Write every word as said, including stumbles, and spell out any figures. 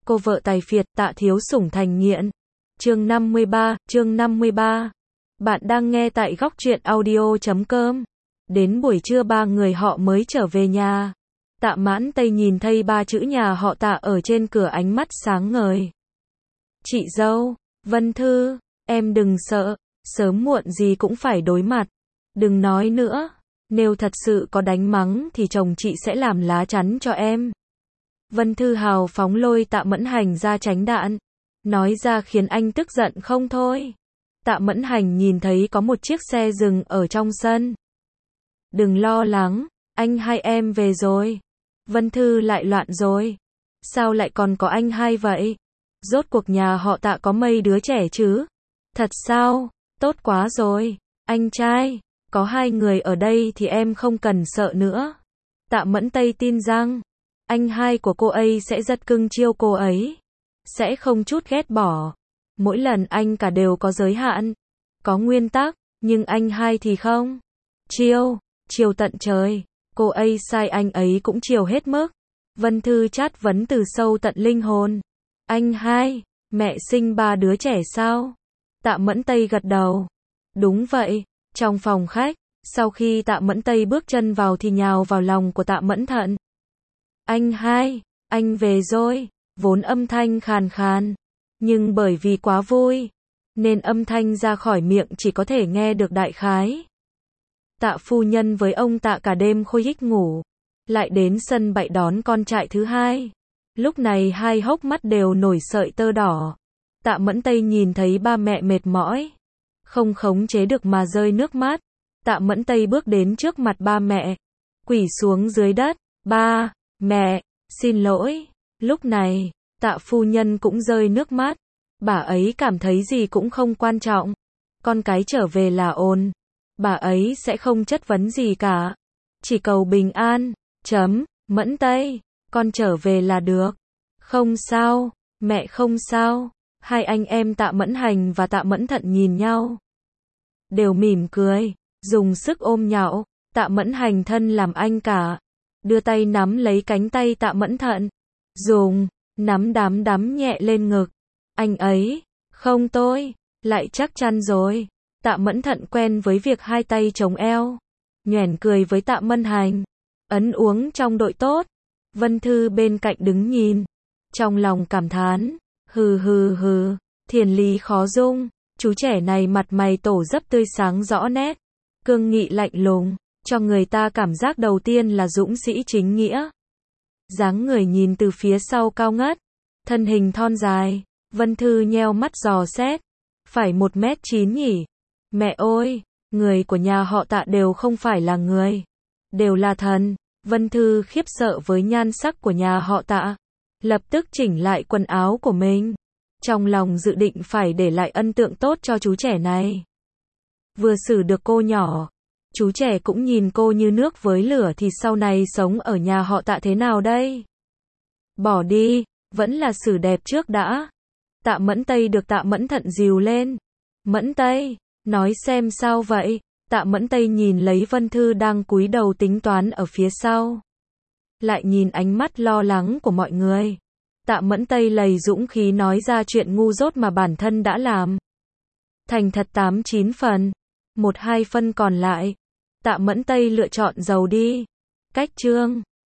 Cô vợ tài phiệt, Tạ Thiếu Sủng thành nghiện. Chương năm mươi ba, chương năm mươi ba. Bạn đang nghe tại góc truyện audio chấm com. Đến buổi trưa ba người họ mới trở về nhà. Tạ Mãn Tây nhìn thấy ba chữ nhà họ Tạ ở trên cửa, ánh mắt sáng ngời. Chị dâu, Vân Thư, em đừng sợ, sớm muộn gì cũng phải đối mặt. Đừng nói nữa, nếu thật sự có đánh mắng thì chồng chị sẽ làm lá chắn cho em. Vân Thư hào phóng lôi Tạ Mẫn Hành ra tránh đạn. Nói ra khiến anh tức giận không thôi. Tạ Mẫn Hành nhìn thấy có một chiếc xe dừng ở trong sân. Đừng lo lắng, anh hai em về rồi. Vân Thư lại loạn rồi. Sao lại còn có anh hai vậy? Rốt cuộc nhà họ Tạ có mấy đứa trẻ chứ? Thật sao? Tốt quá rồi. Anh trai, có hai người ở đây thì em không cần sợ nữa. Tạ Mẫn Tây tin rằng anh hai của cô ấy sẽ rất cưng chiêu cô ấy. Sẽ không chút ghét bỏ. Mỗi lần anh cả đều có giới hạn. Có nguyên tắc, nhưng anh hai thì không. Chiêu, chiều tận trời. Cô ấy sai anh ấy cũng chiều hết mức. Vân Thư chát vấn từ sâu tận linh hồn. Anh hai, mẹ sinh ba đứa trẻ sao? Tạ Mẫn Tây gật đầu. Đúng vậy. Trong phòng khách, sau khi Tạ Mẫn Tây bước chân vào thì nhào vào lòng của Tạ Mẫn Thận. Anh hai, anh về rồi. Vốn âm thanh khàn khàn, nhưng bởi vì quá vui, nên âm thanh ra khỏi miệng chỉ có thể nghe được đại khái. Tạ phu nhân với ông Tạ cả đêm khôi hích ngủ, lại đến sân bậy đón con trại thứ hai. Lúc này hai hốc mắt đều nổi sợi tơ đỏ. Tạ Mẫn Tây nhìn thấy ba mẹ mệt mỏi, không khống chế được mà rơi nước mắt. Tạ Mẫn Tây bước đến trước mặt ba mẹ, quỳ xuống dưới đất. Ba, mẹ, xin lỗi. Lúc này, Tạ phu nhân cũng rơi nước mắt. Bà ấy cảm thấy gì cũng không quan trọng. Con cái trở về là ổn. Bà ấy sẽ không chất vấn gì cả. Chỉ cầu bình an. Chấm, Mẫn Tây, con trở về là được. Không sao, mẹ không sao. Hai anh em Tạ Mẫn Hành và Tạ Mẫn Thận nhìn nhau, đều mỉm cười, dùng sức ôm nhạo. Tạ Mẫn Hành thân làm anh cả, đưa tay nắm lấy cánh tay Tạ Mẫn Thận. Dùng, nắm đám đắm nhẹ lên ngực. Anh ấy, không tôi, lại chắc chắn rồi. Tạ Mẫn Thận quen với việc hai tay chống eo. Nhoẻn cười với Tạ Mẫn Hành. Ấn uống trong đội tốt. Vân Thư bên cạnh đứng nhìn. Trong lòng cảm thán. Hừ hừ hừ, thiền lý khó dung. Chú trẻ này mặt mày tổ dấp tươi sáng rõ nét. Cương nghị lạnh lùng, cho người ta cảm giác đầu tiên là dũng sĩ chính nghĩa. Dáng người nhìn từ phía sau cao ngất, thân hình thon dài. Vân Thư nheo mắt dò xét. Phải một mét chín nhỉ? Mẹ ơi, người của nhà họ Tạ đều không phải là người, đều là thần. Vân Thư khiếp sợ với nhan sắc của nhà họ Tạ, lập tức chỉnh lại quần áo của mình. Trong lòng dự định phải để lại ấn tượng tốt cho chú trẻ này. Vừa xử được cô nhỏ, chú trẻ cũng nhìn cô như nước với lửa thì sau này sống ở nhà họ Tạ thế nào đây? Bỏ đi, vẫn là xử đẹp trước đã. Tạ Mẫn Tây được Tạ Mẫn Thận dìu lên. Mẫn Tây, nói xem sao vậy? Tạ Mẫn Tây nhìn lấy Vân Thư đang cúi đầu tính toán ở phía sau. Lại nhìn ánh mắt lo lắng của mọi người. Tạ Mẫn Tây lầy dũng khí nói ra chuyện ngu dốt mà bản thân đã làm. Thành thật tám chín phần. Một hai phân còn lại. Tạ Mẫn Tây lựa chọn giàu đi. Cách chương.